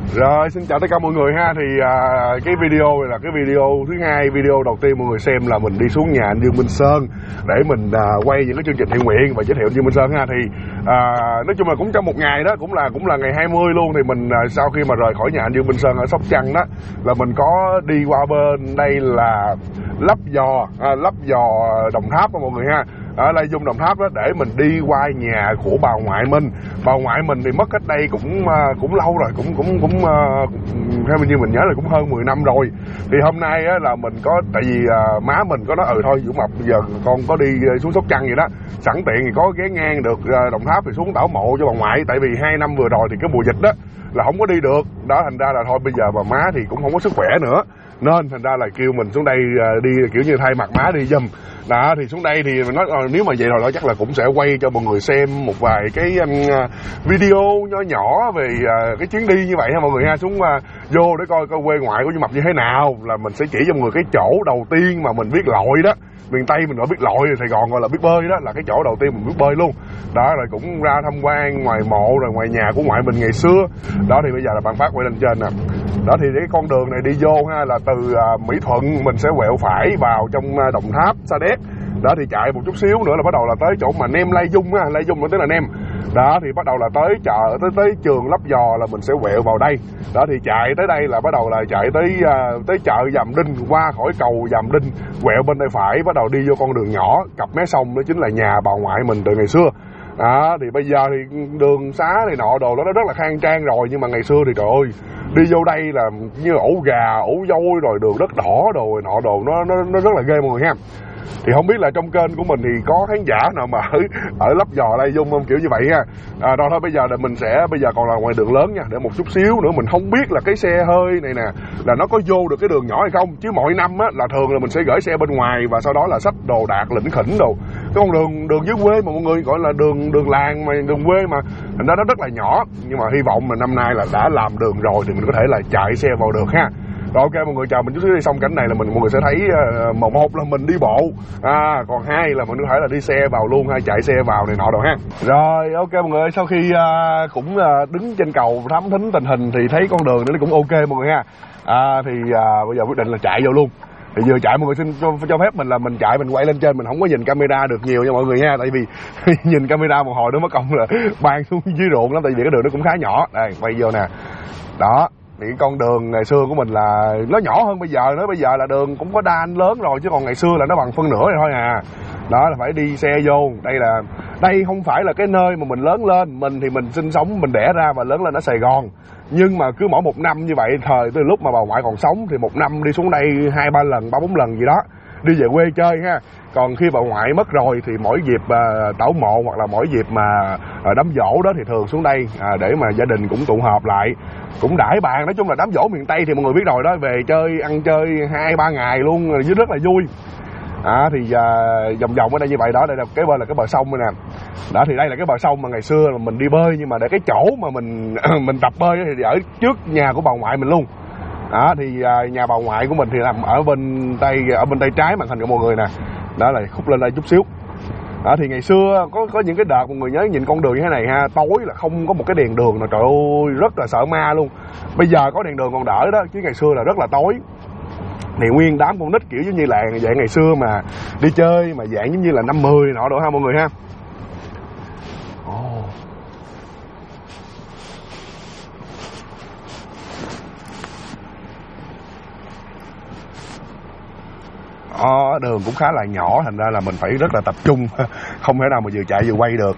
Rồi, xin chào tất cả mọi người ha. Thì cái video này là cái video thứ hai. Video đầu tiên mọi người xem là mình đi xuống nhà anh Dương Minh Sơn để mình quay những cái chương trình thiện nguyện và giới thiệu anh Dương Minh Sơn ha. Thì nói chung là cũng trong một ngày đó, cũng là ngày 20 luôn. Thì mình sau khi mà rời khỏi nhà anh Dương Minh Sơn ở Sóc Trăng đó, là mình có đi qua bên đây là lấp giò Đồng Tháp đó mọi người ha. Ở Lai Dung Đồng Tháp đó, để mình đi qua nhà của bà ngoại mình. Bà ngoại mình thì mất cách đây cũng lâu rồi, cũng theo như mình nhớ là cũng hơn 10 năm rồi. Thì hôm nay á, là mình có, tại vì má mình có nói thôi Dũng Mập giờ con có đi xuống Sóc Trăng vậy đó, sẵn tiện thì có ghé ngang được Đồng Tháp thì xuống tảo mộ cho bà ngoại. Tại vì 2 năm vừa rồi thì cái mùa dịch đó là không có đi được đó, thành ra là thôi bây giờ bà má thì cũng không có sức khỏe nữa, nên thành ra là kêu mình xuống đây đi kiểu như thay mặt má đi giùm đó. Thì xuống đây thì mình nói nếu mà vậy rồi đó chắc là cũng sẽ quay cho mọi người xem một vài cái video nhỏ về cái chuyến đi như vậy ha mọi người ha. Xuống vô để coi quê ngoại của Dũng Mập như thế nào, là mình sẽ chỉ cho mọi người cái chỗ đầu tiên mà mình biết lội đó. Miền Tây mình gọi biết lội, Sài Gòn gọi là biết bơi đó, là cái chỗ đầu tiên mình biết bơi luôn đó. Rồi cũng ra tham quan ngoài mộ rồi ngoài nhà của ngoại mình ngày xưa đó. Thì bây giờ là bạn Phát quay lên trên nè đó. Thì cái con đường này đi vô ha, là từ Mỹ Thuận mình sẽ quẹo phải vào trong Đồng Tháp Sa Đéc đó. Thì chạy một chút xíu nữa là bắt đầu là tới chỗ mà Nem Lai Dung á, Lai Dung nó tức là Nem đó. Thì bắt đầu là tới chợ, tới trường Lấp Giò là mình sẽ quẹo vào đây đó. Thì chạy tới đây là bắt đầu là chạy tới chợ Dàm Đinh, qua khỏi cầu Dàm Đinh quẹo bên tay phải, bắt đầu đi vô con đường nhỏ cặp mé sông, đó chính là nhà bà ngoại mình từ ngày xưa đó. Thì bây giờ thì đường xá này nọ đồ nó rất là khang trang rồi, nhưng mà ngày xưa thì trời ơi, đi vô đây là như ổ gà ổ vôi rồi đường đất đỏ đồ nọ đồ, nó rất là ghê mọi người ha. Thì không biết là trong kênh của mình thì có khán giả nào mà ở Lấp Giò Lai Dung không, kiểu như vậy ha. Rồi thôi bây giờ là mình sẽ, bây giờ còn là ngoài đường lớn nha, để một chút xíu nữa mình không biết là cái xe hơi này nè là nó có vô được cái đường nhỏ hay không. Chứ mọi năm á là thường là mình sẽ gửi xe bên ngoài và sau đó là xách đồ đạc lỉnh khỉnh đồ. Cái con đường dưới quê mà mọi người gọi là đường làng mà đường quê mà thành ra nó rất là nhỏ, nhưng mà hy vọng mà năm nay là đã làm đường rồi thì mình có thể là chạy xe vào được ha. Rồi ok mọi người, chào mình chút xíu đi, xong cảnh này là mọi người sẽ thấy một là mình đi bộ, còn hai là mình có thể là đi xe vào luôn hay chạy xe vào này nọ đồ ha. Rồi ok mọi người, sau khi cũng đứng trên cầu thám thính tình hình thì thấy con đường nó cũng ok mọi người ha. Thì bây giờ quyết định là chạy vô luôn. Thì vừa chạy mọi người xin cho phép mình là mình chạy, mình quay lên trên, mình không có nhìn camera được nhiều nha mọi người nha. Tại vì nhìn camera một hồi nữa mất công là ban xuống dưới ruộng lắm, tại vì cái đường nó cũng khá nhỏ. Đây quay vô nè đó. Thì cái con đường ngày xưa của mình là nó nhỏ hơn bây giờ nữa, bây giờ là đường cũng có đan lớn rồi, chứ còn ngày xưa là nó bằng phân nửa rồi thôi à. Đó là phải đi xe vô. Đây không phải là cái nơi mà mình lớn lên, mình thì mình sinh sống, mình đẻ ra và lớn lên ở Sài Gòn. Nhưng mà cứ mỗi một năm như vậy, thời từ lúc mà bà ngoại còn sống thì một năm đi xuống đây 2-3 lần, 3-4 lần gì đó, đi về quê chơi ha. Còn khi bà ngoại mất rồi thì mỗi dịp tảo mộ hoặc là mỗi dịp mà đám giỗ đó thì thường xuống đây để mà gia đình cũng tụ họp lại, cũng đãi bàn. Nói chung là đám giỗ miền Tây thì mọi người biết rồi đó, về chơi ăn chơi 2-3 ngày luôn, rất là vui. Thì vòng vòng ở đây như vậy đó. Đây là cái bên là cái bờ sông này nè đó. Thì đây là cái bờ sông mà ngày xưa mà mình đi bơi, nhưng mà để cái chỗ mà mình tập bơi thì ở trước nhà của bà ngoại mình luôn đó. Thì nhà bà ngoại của mình thì nằm ở bên tay trái màn hình của mọi người nè đó, là khúc lên đây chút xíu đó. Thì ngày xưa có những cái đợt mọi người nhớ nhìn con đường như thế này ha, tối là không có một cái đèn đường nào, trời ơi rất là sợ ma luôn. Bây giờ có đèn đường còn đỡ đó, chứ ngày xưa là rất là tối. Thì nguyên đám con nít kiểu giống như là dạng ngày xưa mà đi chơi mà dạng giống như là 5-10 nọ độ ha mọi người ha. Đường cũng khá là nhỏ, thành ra là mình phải rất là tập trung, không thể nào mà vừa chạy vừa quay được.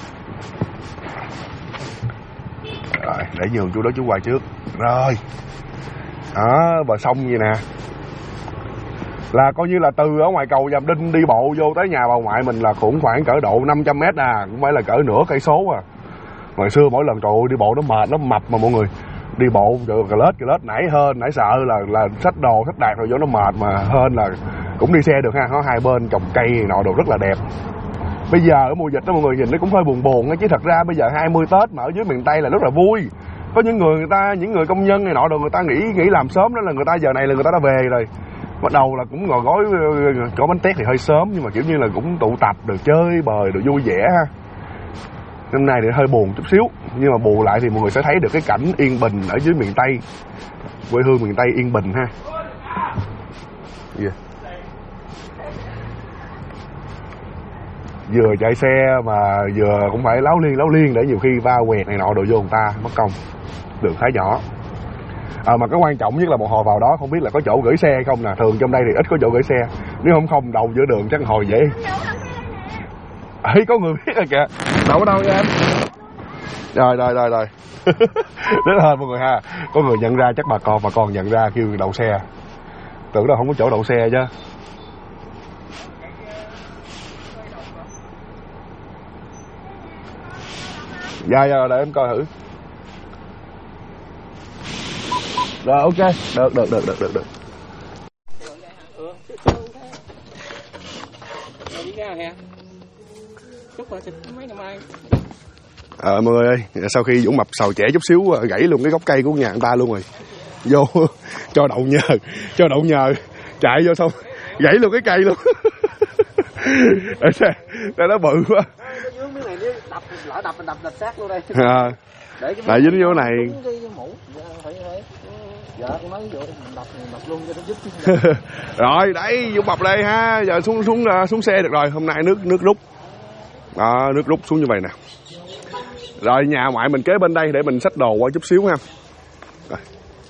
Rồi để nhường chú đó chú quay trước. Rồi đó, bờ sông vậy nè, là coi như là từ ở ngoài cầu Dàm Đinh đi bộ vô tới nhà bà ngoại mình là cũng khoảng cỡ độ 500 mét cũng phải là cỡ nửa cây số à. Ngày xưa mỗi lần trời ơi, đi bộ nó mệt, nó mập mà mọi người. Đi bộ cà lết nãy hên nãy sợ là xách đồ xách đạc rồi vô nó mệt, mà hên là cũng đi xe được ha. Có hai bên trồng cây nọ đồ rất là đẹp. Bây giờ ở mùa dịch đó mọi người nhìn nó cũng hơi buồn chứ thật ra bây giờ 20 Tết mà ở dưới miền Tây là rất là vui. Có những người công nhân này nọ đồ, người ta nghỉ làm sớm đó, là người ta giờ này là người ta đã về rồi. Bắt đầu là cũng ngồi gói có bánh tét thì hơi sớm, nhưng mà kiểu như là cũng tụ tập được chơi bời được vui vẻ ha. Năm nay thì hơi buồn chút xíu, nhưng mà bù lại thì mọi người sẽ thấy được cái cảnh yên bình ở dưới miền Tây, quê hương miền Tây yên bình ha. Yeah. Vừa chạy xe mà vừa cũng phải láo liên để nhiều khi va quẹt này nọ đồ vô người ta mất công. Đường khá nhỏ. Mà cái quan trọng nhất là một hồi vào đó không biết là có chỗ gửi xe hay không nè. Thường trong đây thì ít có chỗ gửi xe. Nếu không đầu giữa đường chắc hồi dễ. Ấy có người biết rồi kìa. Đậu ở đâu nha em? Rồi Đến hơn mọi người ha. Có người nhận ra, chắc bà con nhận ra kêu đậu xe. Tưởng đâu không có chỗ đậu xe chứ. Dạ để em coi thử. Rồi ok, được. Mọi người ơi, sau khi Dũng Mập xào chẻ chút xíu gãy luôn cái gốc cây của nhà người ta luôn rồi. Vô cho đậu nhờ chạy vô xong gãy luôn cái cây luôn. Xe nó bự quá. Lại dính vô này. Rồi đấy, Dũng Mập đây ha. Giờ xuống xe được rồi. Hôm nay nước rút. Đó, nước rút xuống như vậy nè. Rồi nhà ngoại mình kế bên đây để mình xách đồ qua chút xíu ha. Rồi.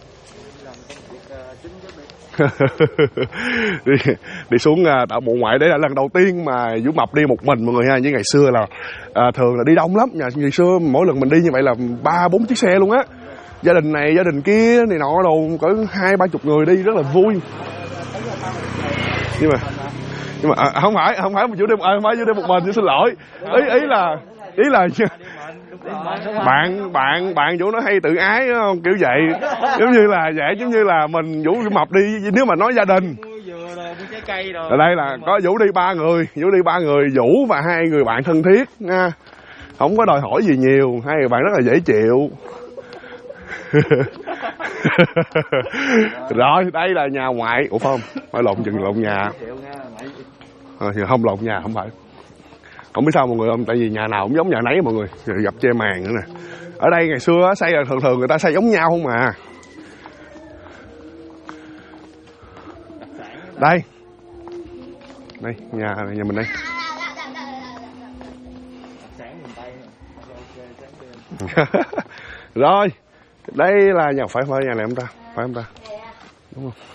đi xuống tạo bộ ngoại. Đấy là lần đầu tiên mà Dũng Mập đi một mình mọi người ha. Với ngày xưa là thường là đi đông lắm. Ngày xưa mỗi lần mình đi như vậy là 3-4 chiếc xe luôn á. Gia đình này gia đình kia này nọ đồ cỡ 20-30 người đi rất là vui. Nhưng mà không phải một chủ đêm không phải chủ đêm một mình, xin lỗi. Ý là bạn Vũ nó hay tự ái không, kiểu vậy. Giống như là mình Vũ Mập đi, nếu mà nói gia đình ở đây là có Vũ đi 3 người, Vũ và 2 người bạn thân thiết nha, không có đòi hỏi gì nhiều, 2 người bạn rất là dễ chịu. Rồi đây là nhà ngoại. Ủa phải lộn nhà. Không lộn nhà, không phải. Không biết sao mọi người không, tại vì nhà nào cũng giống nhà nấy mọi người. Gặp che màn nữa nè. Ở đây ngày xưa xây là thường người ta xây giống nhau không mà. Đây nhà mình đây. Rồi đây là nhà phải nhà này không ta? Phải không ta? Đúng không?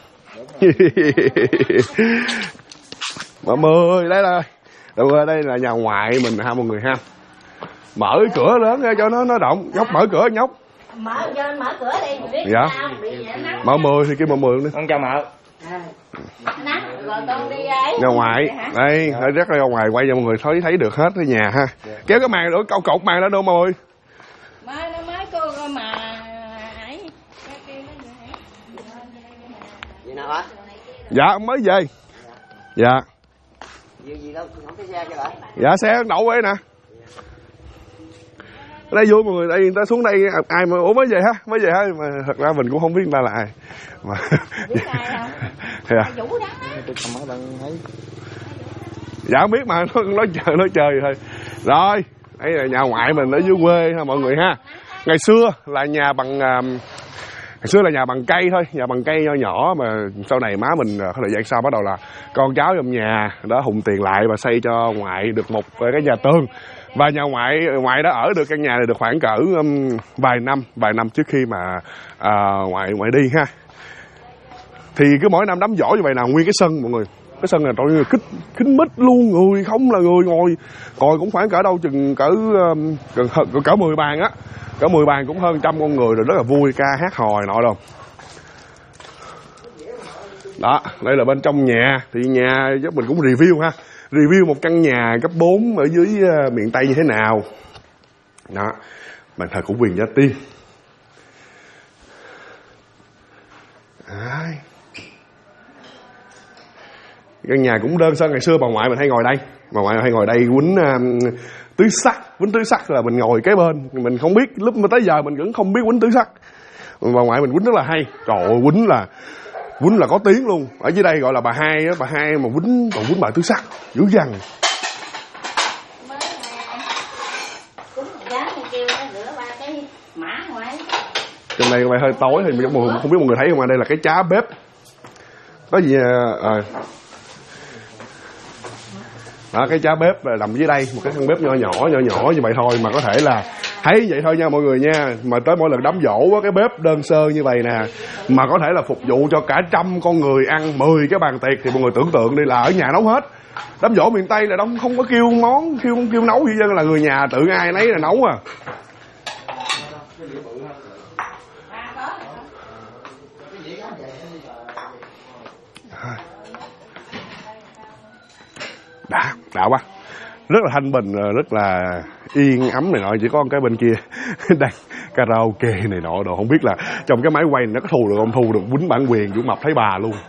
Mọi người đây là nhà ngoại mình ha mọi người ha. Mở cái cửa lớn ra cho nó động. Nhóc mở cửa nhóc. Mở cửa đi. Dạ. Mở 10 thì kêu mở 10 nữa. Con chào mợ. Nhà ngoại. Đây rất là ra ngoài quay cho mọi người thấy được hết cái nhà ha. Kéo cái màn nữa, câu cột màn đó đâu mọi người. Mới cô mà ấy. Gì nào hả? Dạ mới về. Dạ. Gì đâu, không thấy xe cho lại. Dạ xe đậu ấy nè. Ở đây vui mọi người, đây người ta xuống đây ai mà mới về ha, mà thật ra mình cũng không biết người ta là ai. Mà biết ai không? Dạ. Dạ không biết mà nói chơi thôi. Rồi, đây là nhà ngoại mình ở dưới quê ha mọi người ha. Ngày xưa là nhà bằng cây thôi, nhà bằng cây nho nhỏ mà sau này má mình thời gian sau bắt đầu là con cháu trong nhà đó hùng tiền lại và xây cho ngoại được một cái nhà tường. Và nhà ngoại đã ở được căn nhà này được khoảng cỡ vài năm trước khi mà ngoại đi ha. Thì cứ mỗi năm đám giỗ như vậy nào nguyên cái sân mọi người. Cái sân này trời ơi kín mít luôn, người không là người ngồi cũng khoảng cỡ đâu chừng cỡ 10 bàn á. Cỡ 10 bàn cũng hơn 100 con người rồi, rất là vui, ca hát hò nọ đâu. Đó, đây là bên trong nhà. Thì nhà giúp mình cũng review ha. Review một căn nhà cấp 4 ở dưới miền Tây như thế nào. Đó, bàn thờ của Quyền Gia Tiên. Đấy. Căn nhà cũng đơn sơ, ngày xưa bà ngoại mình hay ngồi đây. Bà ngoại hay ngồi đây quýnh tứ sắc là mình ngồi kế bên. Mình không biết, lúc mà tới giờ mình vẫn không biết quýnh tứ sắc. Bà ngoại mình quýnh rất là hay. Trời ơi, quýnh là có tiếng luôn. Ở dưới đây gọi là bà hai á, bà hai mà quýnh bài tứ sắc dữ dằn. rửa ba cái mã ngoài. Trên đây có vẻ hơi tối thì không biết mọi người thấy không, đây là cái chá bếp. Có gì đó, cái chá bếp nằm dưới đây, một cái căn bếp nhỏ nhỏ như vậy thôi, mà có thể là thấy vậy thôi nha mọi người nha. Mà tới mỗi lần đám giỗ cái bếp đơn sơ như vậy nè, mà có thể là phục vụ cho cả 100 con người ăn 10 cái bàn tiệc, thì mọi người tưởng tượng đi là ở nhà nấu hết. Đám giỗ miền Tây là đông, không có kêu món, kêu nấu gì dân, là người nhà tự ai nấy là nấu à. Đã quá, rất là thanh bình, rất là yên ấm này nọ. Chỉ có cái bên kia đang karaoke này nọ đồ, không biết là trong cái máy quay này nó có thu được không, thu được quýnh bản quyền Vũ Mập thấy bà luôn.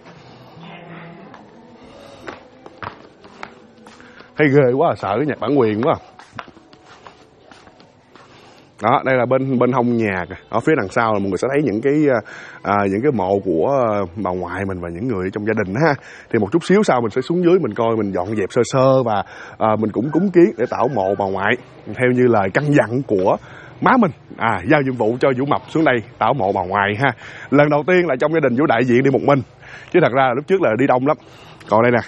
Thấy ghê quá, sợ cái nhạc bản quyền quá. Đó, đây là bên hông nhà, ở phía đằng sau là mọi người sẽ thấy những cái mộ của bà ngoại mình và những người trong gia đình ha. Thì một chút xíu sau mình sẽ xuống dưới mình coi, mình dọn dẹp sơ sơ và mình cũng cúng kiến để tảo mộ bà ngoại theo như lời căn dặn của má mình. Giao nhiệm vụ cho Vũ Mập xuống đây tảo mộ bà ngoại ha. Lần đầu tiên là trong gia đình Vũ đại diện đi một mình, chứ thật ra là lúc trước là đi đông lắm. Còn đây nè,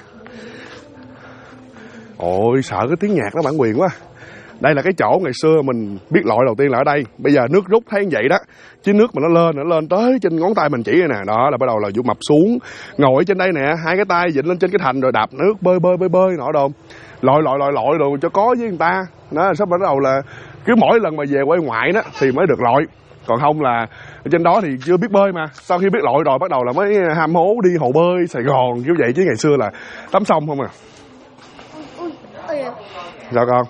ôi sợ cái tiếng nhạc đó bản quyền quá. Đây là cái chỗ ngày xưa mình biết lội đầu tiên là ở đây. Bây giờ nước rút thấy như vậy đó, chứ nước mà nó lên tới trên ngón tay mình chỉ này nè. Đó là bắt đầu là Vũ Mập xuống, ngồi ở trên đây nè, hai cái tay vịn lên trên cái thành rồi đạp nước bơi nọ đồ, lội đồ cho có với người ta. Đó, sắp bắt đầu là cứ mỗi lần mà về quê ngoại đó thì mới được lội, còn không là trên đó thì chưa biết bơi. Mà sau khi biết lội rồi bắt đầu là mới ham hố đi hồ bơi Sài Gòn kiểu vậy, chứ ngày xưa là tắm sông không à. Sao con?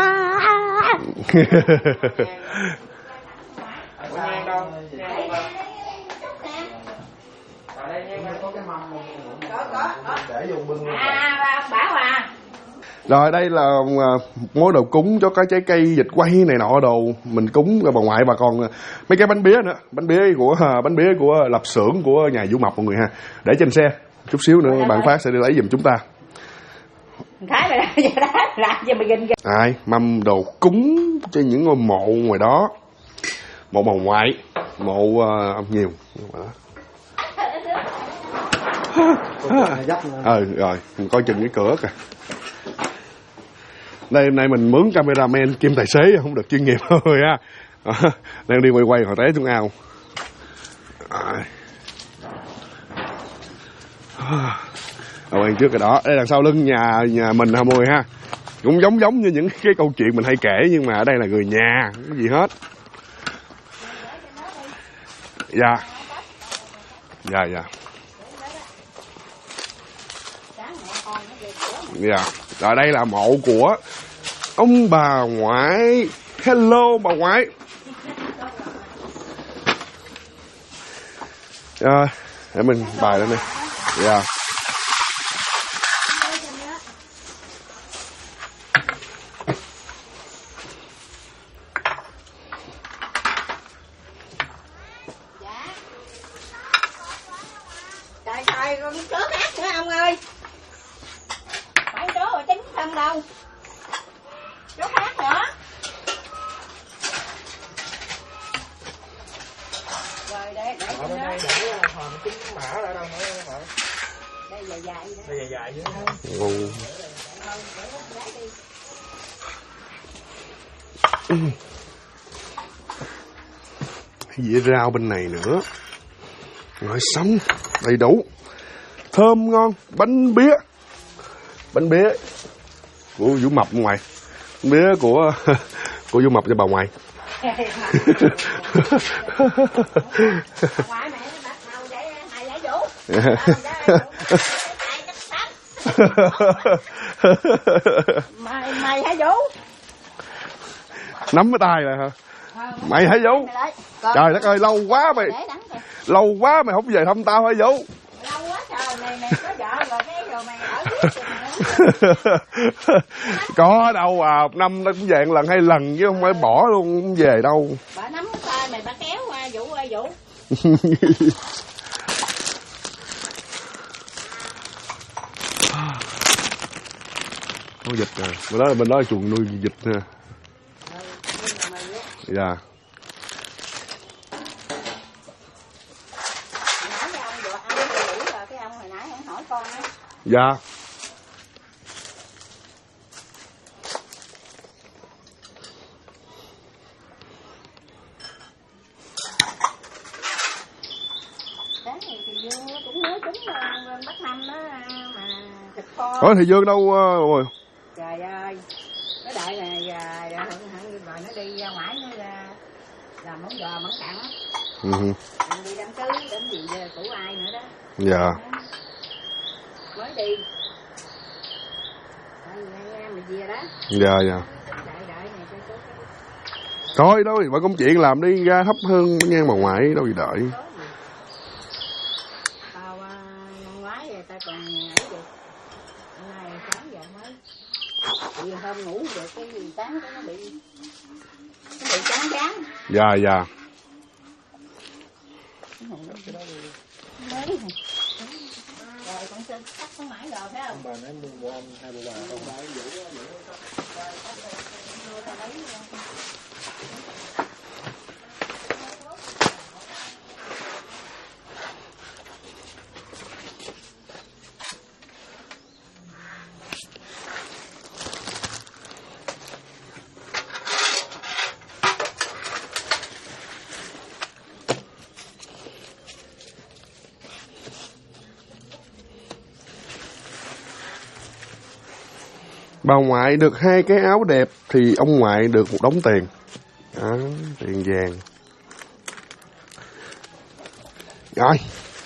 Rồi đây là món đồ cúng cho cái trái cây vịt quay này nọ đồ, mình cúng cho bà ngoại. Và còn mấy cái bánh bía nữa, bánh bía của lập xưởng của nhà Vũ Mập mọi người ha, để trên xe. Chút xíu nữa bạn Phát sẽ đi lấy giùm chúng ta. Thái mày làm gì mà gìn kìa. Mâm đồ cúng cho những ngôi mộ ngoài đó, mộ bà ngoại, mộ nhiều. Rồi mình coi chừng cái cửa kìa. Đây hôm nay mình mướn cameraman kim tài xế, không được chuyên nghiệp thôi ha. Đang đi quay hồi té xuống ao. Quay trước cái đó, đây đằng sau lưng nhà mình ha mọi người ha. Cũng giống như những cái câu chuyện mình hay kể, nhưng mà ở đây là người nhà, không có gì hết. Dạ. Rồi đây là mộ của ông bà ngoại. Hello bà ngoại. Để mình bài lên đây. Dạ. Trời, con chớ khác nữa ông ơi. Phải chớ rồi tính không đâu. Chớ khác nữa. Rồi để ở bên đây để hồi tính mã ở đâu nữa. Đây dài vậy. Đây dài vậy. Dĩa rau bên này nữa. Rồi xong, đầy đủ, thơm ngon. Bánh bía của Vũ Mập ngoài, bánh bía của Vũ Mập cho bà ngoại. Mày hả Vũ? Nắm cái tay rồi hả? Mày hả Vũ? Trời đất ơi, lâu quá mày không về thăm tao hả Vũ? Lâu quá trời, mày có vợ rồi cái rồi mày ở Có đâu à, một năm nó cũng về một lần 2 lần chứ không phải bỏ luôn, không về đâu. Bà nắm cái tay mày, bà kéo qua Vũ ơi Vũ. Có vịt nè, bên đó là chuồng nuôi vịt nè. Dạ. Nãy cái ông vừa ăn vừa rồi, cái ông hồi nãy không hỏi con á. Dạ. Sáng thì Dương cũng mới trúng Bắc Năm đó mà thịt kho. Ủa thì Dương đâu rồi? Trời ơi, nó đợi nè, rồi nó đi ra ngoài nó ra làm món giò món cặn. Mình đi đám cưới, đến gì của ai nữa đó. Dạ. Mới đi. Nghe mày về đó. Dạ dạ. Đợi này cho chú. Thôi đâu mà công chuyện làm đi ra thắp hương nhang bà ngoại đâu gì đợi. Năm ngoái người ta còn ấy được. Hôm nay sáng giờ mới. Vì hôm ngủ được cái gì sáng nó bị chán. Dạ dạ. Mới. Rồi con xin cắt con mãi rồi phải không? Bà nãy mua của ông 2 bộ bà không phải giữ Bà ngoại được 2 cái áo đẹp thì ông ngoại được một đống tiền. Đó, tiền vàng. Rồi.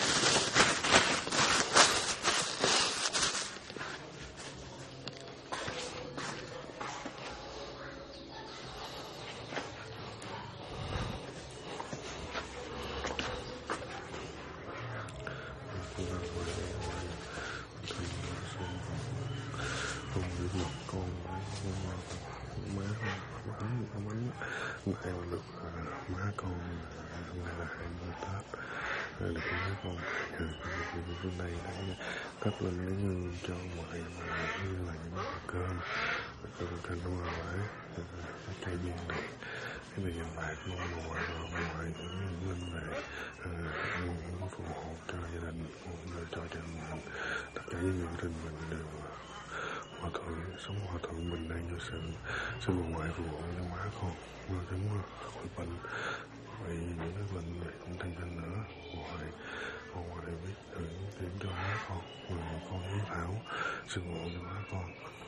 Nay được má con nay là 20 Tết được má con bữa nay để thắp lên cái hương cho ngoại như là những cơm thành hoa quả cái cây duyên này cái này bạc mong ngoại cũng linh về những phù hộ cho gia đình cho mình tất cả những người thân mình đều hòa thượng sống hòa thượng bình an vô sự xin bà ngoại phù hộ cho má con chúng khỏi bệnh vậy những cái bệnh này không thêm thêm nữa ngoại biết thử điểm cho má con hiếu thảo xin phù hộ cho má con.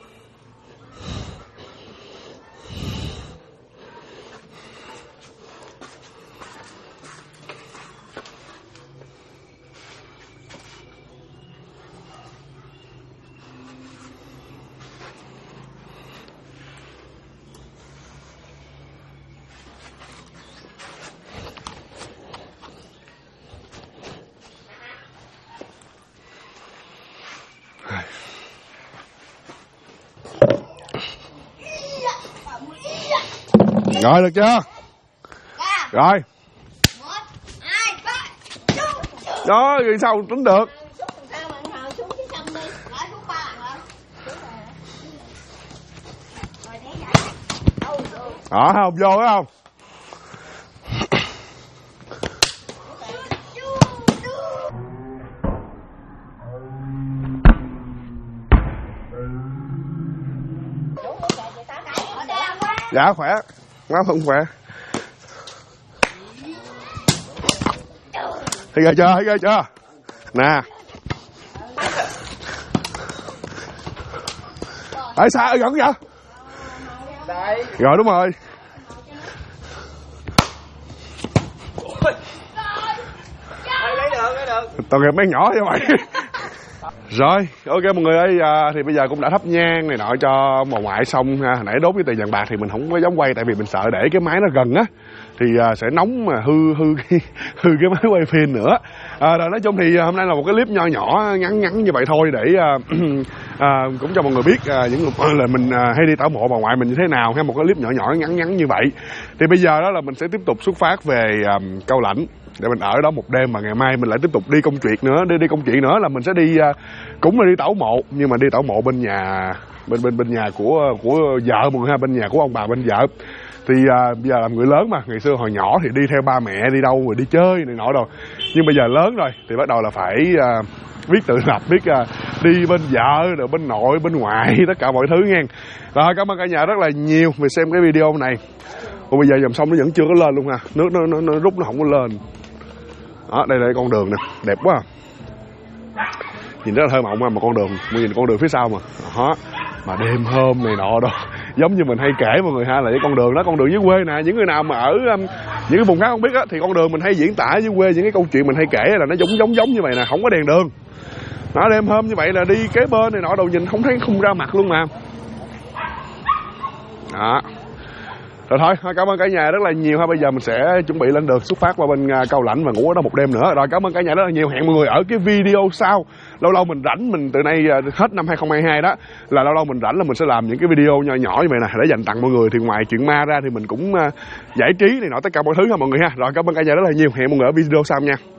Rồi được chưa? Rồi. Đó, rồi sao tính được? Không vô phải không? Dạ khỏe. Má không khỏe. Thấy ghê chưa? Nè. Ở xa gần vậy? đây. Rồi đúng rồi. Lấy được. Tội nghiệp mấy nhỏ vậy mày. Rồi, ok mọi người ơi, thì bây giờ cũng đã thắp nhang này nọ cho bà ngoại xong ha. Hồi nãy đốt cái tiền vàng bạc thì mình không có dám quay tại vì mình sợ để cái máy nó gần á thì sẽ nóng mà hư cái máy quay phim nữa. Rồi nói chung thì hôm nay là một cái clip nho nhỏ ngắn như vậy thôi để cũng cho mọi người biết những là mình hay đi tảo mộ bà ngoại mình như thế nào ha, một cái clip nhỏ ngắn như vậy. Thì bây giờ đó là mình sẽ tiếp tục xuất phát về Cao Lãnh để mình ở đó một đêm, mà ngày mai mình lại tiếp tục đi công chuyện nữa. Đi công chuyện nữa là mình sẽ đi cũng là đi tảo mộ, nhưng mà đi tảo mộ bên nhà bên nhà của vợ mọi người ha, bên nhà của ông bà bên vợ. Thì bây giờ làm người lớn mà, ngày xưa hồi nhỏ thì đi theo ba mẹ đi đâu rồi đi chơi này nọ rồi, nhưng bây giờ lớn rồi thì bắt đầu là phải biết tự lập, biết đi bên vợ rồi bên nội bên ngoại tất cả mọi thứ nghe. Rồi cảm ơn cả nhà rất là nhiều vì xem cái video này. Còn bây giờ dòng sông nó vẫn chưa có lên luôn ha, nước nó rút nó không có lên. Đó, đây là con đường nè, đẹp quá. Nhìn rất là thơ mộng mà con đường, nhìn con đường phía sau mà. Đó, mà đêm hôm này nọ đó, giống như mình hay kể mọi người ha, là cái con đường đó, con đường dưới quê nè. Những người nào mà ở những cái vùng khác không biết á, thì con đường mình hay diễn tả dưới quê, những cái câu chuyện mình hay kể là nó giống như vậy nè, không có đèn đường. Nó đêm hôm như vậy là đi kế bên này nọ, đầu nhìn không thấy không ra mặt luôn mà. Đó. Rồi thôi, cảm ơn cả nhà rất là nhiều ha. Bây giờ mình sẽ chuẩn bị lên đường xuất phát qua bên Cao Lãnh và ngủ ở đó một đêm nữa. Rồi cảm ơn cả nhà rất là nhiều. Hẹn mọi người ở cái video sau. Lâu lâu mình rảnh, mình từ nay hết năm 2022 đó là lâu lâu mình rảnh là mình sẽ làm những cái video nhỏ nhỏ như vậy nè để dành tặng mọi người. Thì ngoài chuyện ma ra thì mình cũng giải trí này nọ tất cả mọi thứ ha mọi người ha. Rồi cảm ơn cả nhà rất là nhiều. Hẹn mọi người ở video sau nha.